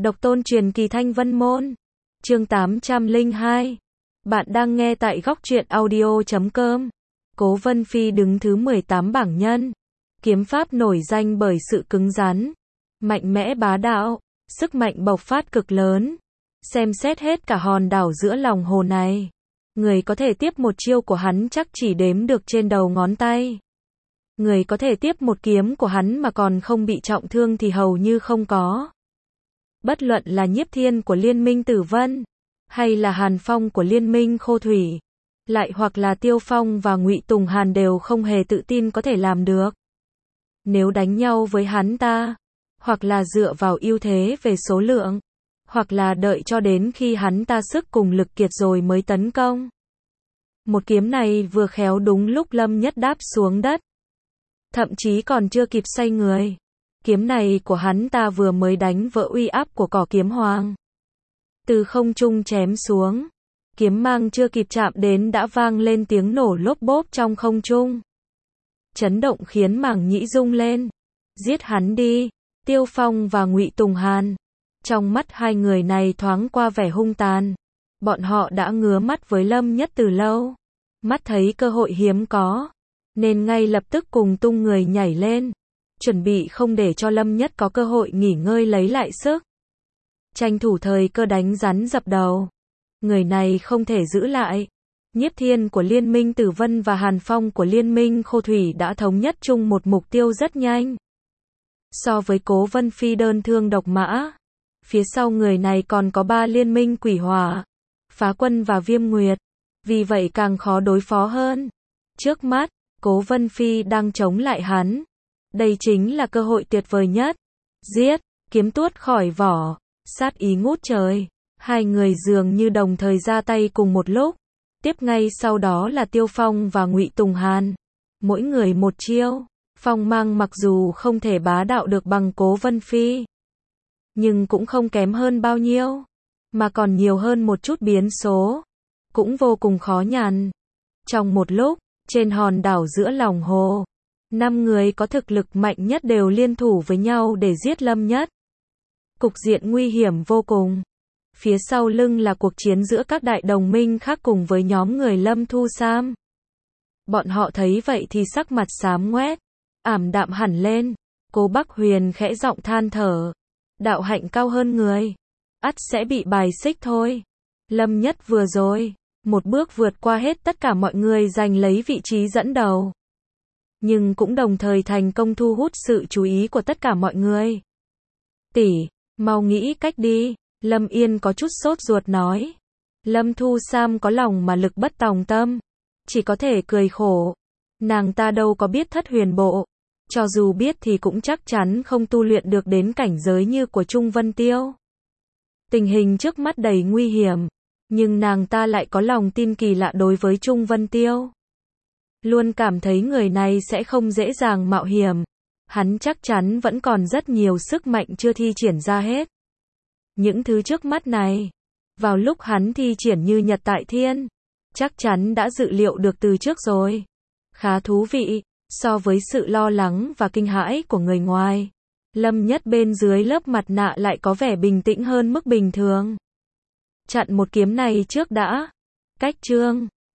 Độc tôn truyền kỳ Thanh Vân Môn. Chương 802. Bạn đang nghe tại góc truyện audio.com. Cố Vân Phi đứng thứ 18 bảng nhân. Kiếm pháp nổi danh bởi sự cứng rắn, mạnh mẽ bá đạo, sức mạnh bộc phát cực lớn. Xem xét hết cả hòn đảo giữa lòng hồ này, người có thể tiếp một chiêu của hắn chắc chỉ đếm được trên đầu ngón tay. Người có thể tiếp một kiếm của hắn mà còn không bị trọng thương thì hầu như không có. Bất luận là Nhiếp Thiên của Liên minh Tử Vân, hay là Hàn Phong của Liên minh Khô Thủy, lại hoặc là Tiêu Phong và Ngụy Tùng Hàn đều không hề tự tin có thể làm được. Nếu đánh nhau với hắn ta, hoặc là dựa vào ưu thế về số lượng, hoặc là đợi cho đến khi hắn ta sức cùng lực kiệt rồi mới tấn công. Một kiếm này vừa khéo đúng lúc Lâm Nhất đáp xuống đất, thậm chí còn chưa kịp xoay người. Kiếm này của hắn ta vừa mới đánh vỡ uy áp của cỏ kiếm hoàng. Từ không trung chém xuống, kiếm mang chưa kịp chạm đến đã vang lên tiếng nổ lốp bốp trong không trung. Chấn động khiến mảng nhĩ rung lên. Giết hắn đi, Tiêu Phong và Ngụy Tùng Hàn. Trong mắt hai người này thoáng qua vẻ hung tàn. Bọn họ đã ngứa mắt với Lâm Nhất từ lâu. Mắt thấy cơ hội hiếm có, nên ngay lập tức cùng tung người nhảy lên, chuẩn bị không để cho Lâm Nhất có cơ hội nghỉ ngơi lấy lại sức. Tranh thủ thời cơ đánh rắn dập đầu. Người này không thể giữ lại. Nhiếp Thiên của Liên minh Tử Vân và Hàn Phong của Liên minh Khô Thủy đã thống nhất chung một mục tiêu rất nhanh. So với Cố Vân Phi đơn thương độc mã, phía sau người này còn có 3 liên minh Quỷ Hỏa, Phá Quân và Viêm Nguyệt, vì vậy càng khó đối phó hơn. Trước mắt, Cố Vân Phi đang chống lại hắn. Đây chính là cơ hội tuyệt vời nhất. Giết, kiếm tuốt khỏi vỏ, sát ý ngút trời. Hai người dường như đồng thời ra tay cùng một lúc. Tiếp ngay sau đó là Tiêu Phong và Ngụy Tùng Hàn. Mỗi người một chiêu. Phong mang mặc dù không thể bá đạo được bằng Cố Vân Phi, nhưng cũng không kém hơn bao nhiêu, mà còn nhiều hơn một chút biến số. Cũng vô cùng khó nhằn. Trong một lúc, trên hòn đảo giữa lòng hồ, 5 người có thực lực mạnh nhất đều liên thủ với nhau để giết Lâm Nhất. Cục diện nguy hiểm vô cùng. Phía sau lưng là cuộc chiến giữa các đại đồng minh khác cùng với nhóm người Lâm Thu Sam. Bọn họ thấy vậy thì sắc mặt xám ngoét, ảm đạm hẳn lên. Cố Bắc Huyền khẽ giọng than thở. Đạo hạnh cao hơn người, ắt sẽ bị bài xích thôi. Lâm Nhất vừa rồi, một bước vượt qua hết tất cả mọi người giành lấy vị trí dẫn đầu. Nhưng cũng đồng thời thành công thu hút sự chú ý của tất cả mọi người. Tỷ, mau nghĩ cách đi. Lâm Yên có chút sốt ruột nói. Lâm Thu Sam có lòng mà lực bất tòng tâm, chỉ có thể cười khổ. Nàng ta đâu có biết Thất Huyền Bộ, cho dù biết thì cũng chắc chắn không tu luyện được đến cảnh giới như của Trung Vân Tiêu. Tình hình trước mắt đầy nguy hiểm, nhưng nàng ta lại có lòng tin kỳ lạ đối với Trung Vân Tiêu. Luôn cảm thấy người này sẽ không dễ dàng mạo hiểm. Hắn chắc chắn vẫn còn rất nhiều sức mạnh chưa thi triển ra hết. Những thứ trước mắt này, vào lúc hắn thi triển như Nhật Tại Thiên, chắc chắn đã dự liệu được từ trước rồi. Khá thú vị, so với sự lo lắng và kinh hãi của người ngoài, Lâm Nhất bên dưới lớp mặt nạ lại có vẻ bình tĩnh hơn mức bình thường. Chặn một kiếm này trước đã. Cách chương